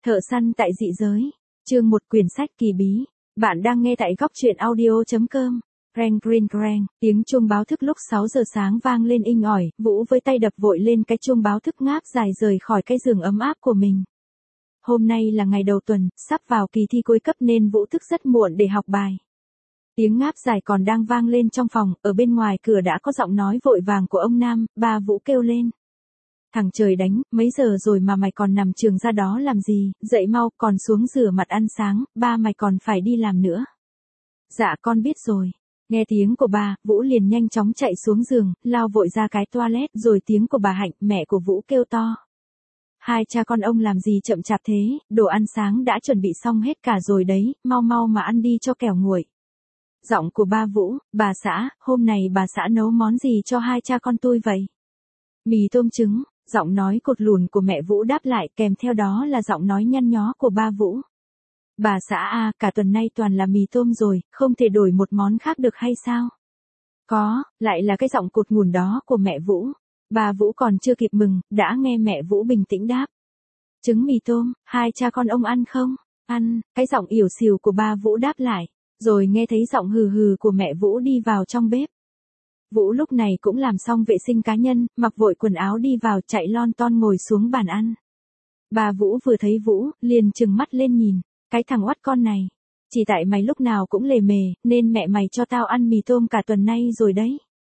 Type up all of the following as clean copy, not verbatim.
Thợ săn tại dị giới. Chương 1 quyển sách kỳ bí. Bạn đang nghe tại góc truyện audio.com. Reng reng reng, tiếng chuông báo thức lúc 6 giờ sáng vang lên inh ỏi, Vũ với tay đập vội lên cái chuông báo thức ngáp dài rời khỏi cái giường ấm áp của mình. Hôm nay là ngày đầu tuần, sắp vào kỳ thi cuối cấp nên Vũ thức rất muộn để học bài. Tiếng ngáp dài còn đang vang lên trong phòng, ở bên ngoài cửa đã có giọng nói vội vàng của ông Nam, bà Vũ kêu lên. Thằng trời đánh, mấy giờ rồi mà mày còn nằm trường ra đó làm gì, dậy mau, còn xuống rửa mặt ăn sáng, ba mày còn phải đi làm nữa. Dạ con biết rồi. Nghe tiếng của bà, Vũ liền nhanh chóng chạy xuống giường, lao vội ra cái toilet, rồi tiếng của bà Hạnh, mẹ của Vũ kêu to. Hai cha con ông làm gì chậm chạp thế, đồ ăn sáng đã chuẩn bị xong hết cả rồi đấy, mau mau mà ăn đi cho kẻo nguội. Giọng của ba Vũ, bà xã, hôm nay bà xã nấu món gì cho hai cha con tôi vậy? Mì tôm trứng, giọng nói cột lùn của mẹ Vũ đáp lại, kèm theo đó là giọng nói nhăn nhó của ba Vũ. Bà xã à, cả tuần nay toàn là mì tôm rồi, không thể đổi một món khác được hay sao? Có, lại là cái giọng cột ngùn đó của mẹ Vũ. Bà Vũ còn chưa kịp mừng, đã nghe mẹ Vũ bình tĩnh đáp. Trứng mì tôm, hai cha con ông ăn không? Ăn, cái giọng ỉu xìu của ba Vũ đáp lại, rồi nghe thấy giọng hừ hừ của mẹ Vũ đi vào trong bếp. Vũ lúc này cũng làm xong vệ sinh cá nhân, mặc vội quần áo đi vào, chạy lon ton ngồi xuống bàn ăn. Bà Vũ vừa thấy Vũ, liền trừng mắt lên nhìn, cái thằng oắt con này. Chỉ tại mày lúc nào cũng lề mề, nên mẹ mày cho tao ăn mì tôm cả tuần nay rồi đấy.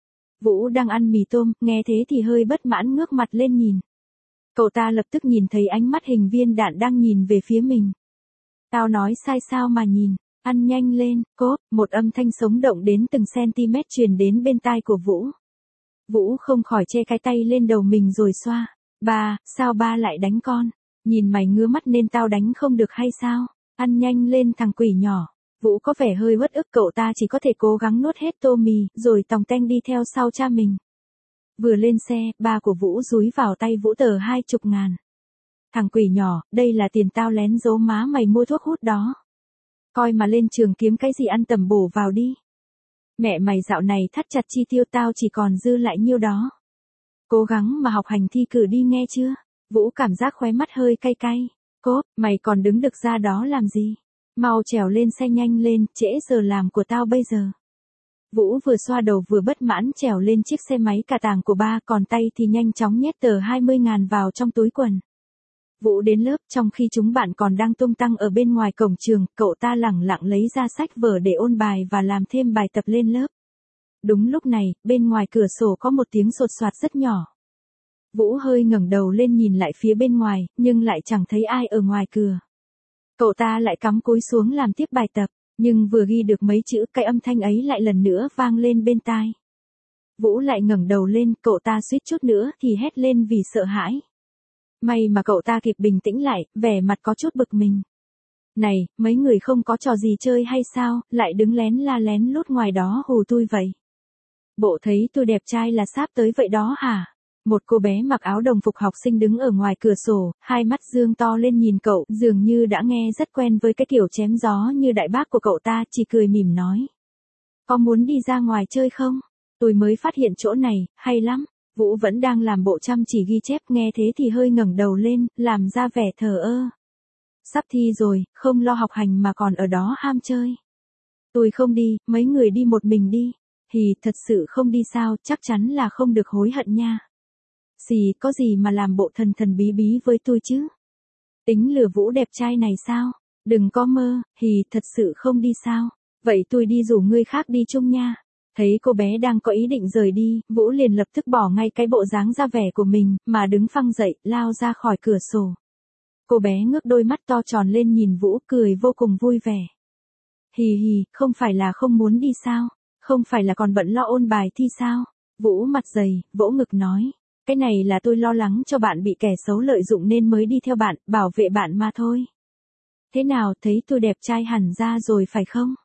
Vũ đang ăn mì tôm, nghe thế thì hơi bất mãn ngước mặt lên nhìn. Cậu ta lập tức nhìn thấy ánh mắt hình viên đạn đang nhìn về phía mình. Tao nói sai sao mà nhìn. Ăn nhanh lên, cốp, một âm thanh sống động đến từng cm truyền đến bên tai của Vũ. Vũ không khỏi che cái tay lên đầu mình rồi xoa. Ba, sao ba lại đánh con? Nhìn mày ngứa mắt nên tao đánh không được hay sao? Ăn nhanh lên thằng quỷ nhỏ. Vũ có vẻ hơi uất ức, cậu ta chỉ có thể cố gắng nuốt hết tô mì, rồi tòng teng đi theo sau cha mình. Vừa lên xe, ba của Vũ dúi vào tay Vũ tờ 20.000. Thằng quỷ nhỏ, đây là tiền tao lén giấu má mày mua thuốc hút đó. Coi mà lên trường kiếm cái gì ăn tầm bổ vào đi. Mẹ mày dạo này thắt chặt chi tiêu, tao chỉ còn dư lại nhiêu đó. Cố gắng mà học hành thi cử đi nghe chưa? Vũ cảm giác khóe mắt hơi cay cay. Cốp, mày còn đứng được ra đó làm gì? Mau trèo lên xe nhanh lên, trễ giờ làm của tao bây giờ. Vũ vừa xoa đầu vừa bất mãn trèo lên chiếc xe máy cà tàng của ba, còn tay thì nhanh chóng nhét tờ 20.000 vào trong túi quần. Vũ đến lớp, trong khi chúng bạn còn đang tung tăng ở bên ngoài cổng trường, cậu ta lẳng lặng lấy ra sách vở để ôn bài và làm thêm bài tập lên lớp. Đúng lúc này, bên ngoài cửa sổ có một tiếng sột soạt rất nhỏ. Vũ hơi ngẩng đầu lên nhìn lại phía bên ngoài, nhưng lại chẳng thấy ai ở ngoài cửa. Cậu ta lại cắm cúi xuống làm tiếp bài tập, nhưng vừa ghi được mấy chữ, cái âm thanh ấy lại lần nữa vang lên bên tai. Vũ lại ngẩng đầu lên, cậu ta suýt chút nữa thì hét lên vì sợ hãi. May mà cậu ta kịp bình tĩnh lại, vẻ mặt có chút bực mình. Này, mấy người không có trò gì chơi hay sao, lại đứng lén la lén lút ngoài đó hù tôi vậy? Bộ thấy tôi đẹp trai là sắp tới vậy đó hả? Một cô bé mặc áo đồng phục học sinh đứng ở ngoài cửa sổ, hai mắt dương to lên nhìn cậu, dường như đã nghe rất quen với cái kiểu chém gió như đại bác của cậu ta, chỉ cười mỉm nói. Có muốn đi ra ngoài chơi không? Tôi mới phát hiện chỗ này, hay lắm. Vũ vẫn đang làm bộ chăm chỉ ghi chép, nghe thế thì hơi ngẩng đầu lên, làm ra vẻ thờ ơ. Sắp thi rồi, không lo học hành mà còn ở đó ham chơi. Tôi không đi, mấy người đi một mình đi. Thì thật sự không đi sao, chắc chắn là không được hối hận nha. Xì, có gì mà làm bộ thần thần bí bí với tôi chứ? Tính lừa Vũ đẹp trai này sao? Đừng có mơ, thật sự không đi sao? Vậy tôi đi rủ người khác đi chung nha. Thấy cô bé đang có ý định rời đi, Vũ liền lập tức bỏ ngay cái bộ dáng ra vẻ của mình, mà đứng phăng dậy, lao ra khỏi cửa sổ. Cô bé ngước đôi mắt to tròn lên nhìn Vũ, cười vô cùng vui vẻ. Không phải là không muốn đi sao? Không phải là còn bận lo ôn bài thi sao? Vũ mặt dày, vỗ ngực nói. Cái này là tôi lo lắng cho bạn bị kẻ xấu lợi dụng nên mới đi theo bạn, bảo vệ bạn mà thôi. Thế nào, thấy tôi đẹp trai hẳn ra rồi phải không?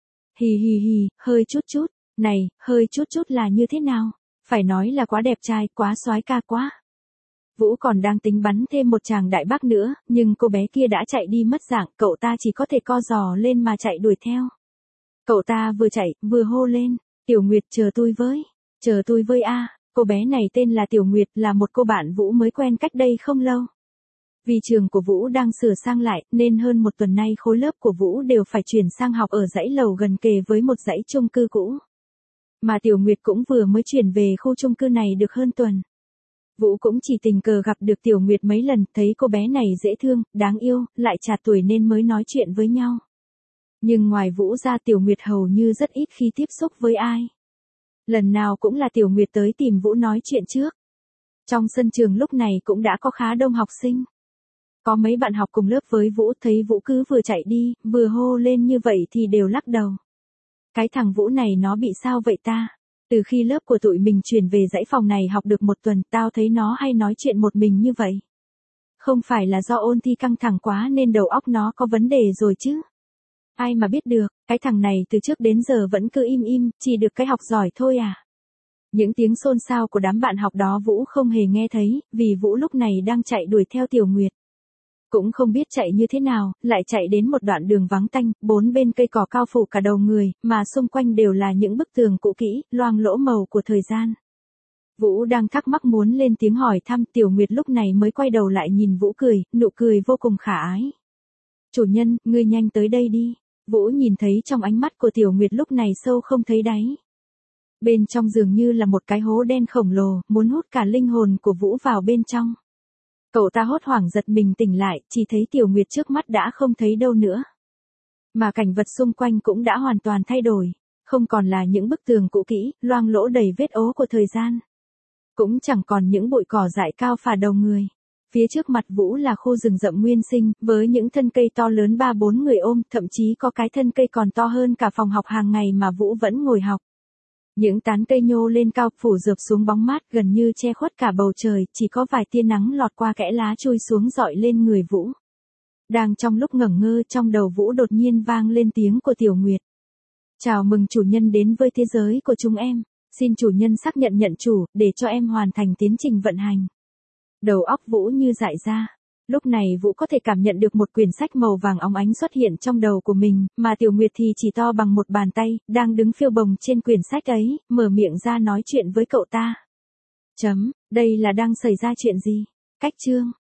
Hơi chút chút. Này, hơi chút chút là như thế nào? Phải nói là quá đẹp trai, quá soái ca quá. Vũ còn đang tính bắn thêm một chàng đại bác nữa, nhưng cô bé kia đã chạy đi mất dạng, cậu ta chỉ có thể co giò lên mà chạy đuổi theo. Cậu ta vừa chạy, vừa hô lên, Tiểu Nguyệt chờ tôi với a. Cô bé này tên là Tiểu Nguyệt, là một cô bạn Vũ mới quen cách đây không lâu. Vì trường của Vũ đang sửa sang lại, nên hơn một tuần nay khối lớp của Vũ đều phải chuyển sang học ở dãy lầu gần kề với một dãy chung cư cũ. Mà Tiểu Nguyệt cũng vừa mới chuyển về khu chung cư này được hơn tuần. Vũ cũng chỉ tình cờ gặp được Tiểu Nguyệt mấy lần, thấy cô bé này dễ thương, đáng yêu, lại trạc tuổi nên mới nói chuyện với nhau. Nhưng ngoài Vũ ra Tiểu Nguyệt hầu như rất ít khi tiếp xúc với ai. Lần nào cũng là Tiểu Nguyệt tới tìm Vũ nói chuyện trước. Trong sân trường lúc này cũng đã có khá đông học sinh. Có mấy bạn học cùng lớp với Vũ thấy Vũ cứ vừa chạy đi, vừa hô lên như vậy thì đều lắc đầu. Cái thằng Vũ này nó bị sao vậy ta? Từ khi lớp của tụi mình chuyển về dãy phòng này học được một tuần, tao thấy nó hay nói chuyện một mình như vậy. Không phải là do ôn thi căng thẳng quá nên đầu óc nó có vấn đề rồi chứ? Ai mà biết được, cái thằng này từ trước đến giờ vẫn cứ im im, chỉ được cái học giỏi thôi à. Những tiếng xôn xao của đám bạn học đó Vũ không hề nghe thấy, vì Vũ lúc này đang chạy đuổi theo Tiểu Nguyệt. Cũng không biết chạy như thế nào, lại chạy đến một đoạn đường vắng tanh, bốn bên cây cỏ cao phủ cả đầu người, mà xung quanh đều là những bức tường cũ kỹ, loang lỗ màu của thời gian. Vũ đang thắc mắc muốn lên tiếng hỏi thăm, Tiểu Nguyệt lúc này mới quay đầu lại nhìn Vũ cười, nụ cười vô cùng khả ái. Chủ nhân, ngươi nhanh tới đây đi. Vũ nhìn thấy trong ánh mắt của Tiểu Nguyệt lúc này sâu không thấy đáy. Bên trong dường như là một cái hố đen khổng lồ, muốn hút cả linh hồn của Vũ vào bên trong. Cậu ta hốt hoảng giật mình tỉnh lại, chỉ thấy Tiểu Nguyệt trước mắt đã không thấy đâu nữa. Mà cảnh vật xung quanh cũng đã hoàn toàn thay đổi, không còn là những bức tường cũ kỹ, loang lỗ đầy vết ố của thời gian. Cũng chẳng còn những bụi cỏ dại cao phả đầu người. Phía trước mặt Vũ là khu rừng rậm nguyên sinh, với những thân cây to lớn 3-4 người ôm, thậm chí có cái thân cây còn to hơn cả phòng học hàng ngày mà Vũ vẫn ngồi học. Những tán cây nhô lên cao phủ rượp xuống bóng mát gần như che khuất cả bầu trời, chỉ có vài tia nắng lọt qua kẽ lá chui xuống dọi lên người Vũ. Đang trong lúc ngẩn ngơ trong đầu Vũ đột nhiên vang lên tiếng của Tiểu Nguyệt. Chào mừng chủ nhân đến với thế giới của chúng em. Xin chủ nhân xác nhận nhận chủ, để cho em hoàn thành tiến trình vận hành. Đầu óc Vũ như dại ra. Lúc này Vũ có thể cảm nhận được một quyển sách màu vàng óng ánh xuất hiện trong đầu của mình, mà Tiểu Nguyệt thì chỉ to bằng một bàn tay, đang đứng phiêu bồng trên quyển sách ấy, mở miệng ra nói chuyện với cậu ta. Đây là đang xảy ra chuyện gì? Cách chương.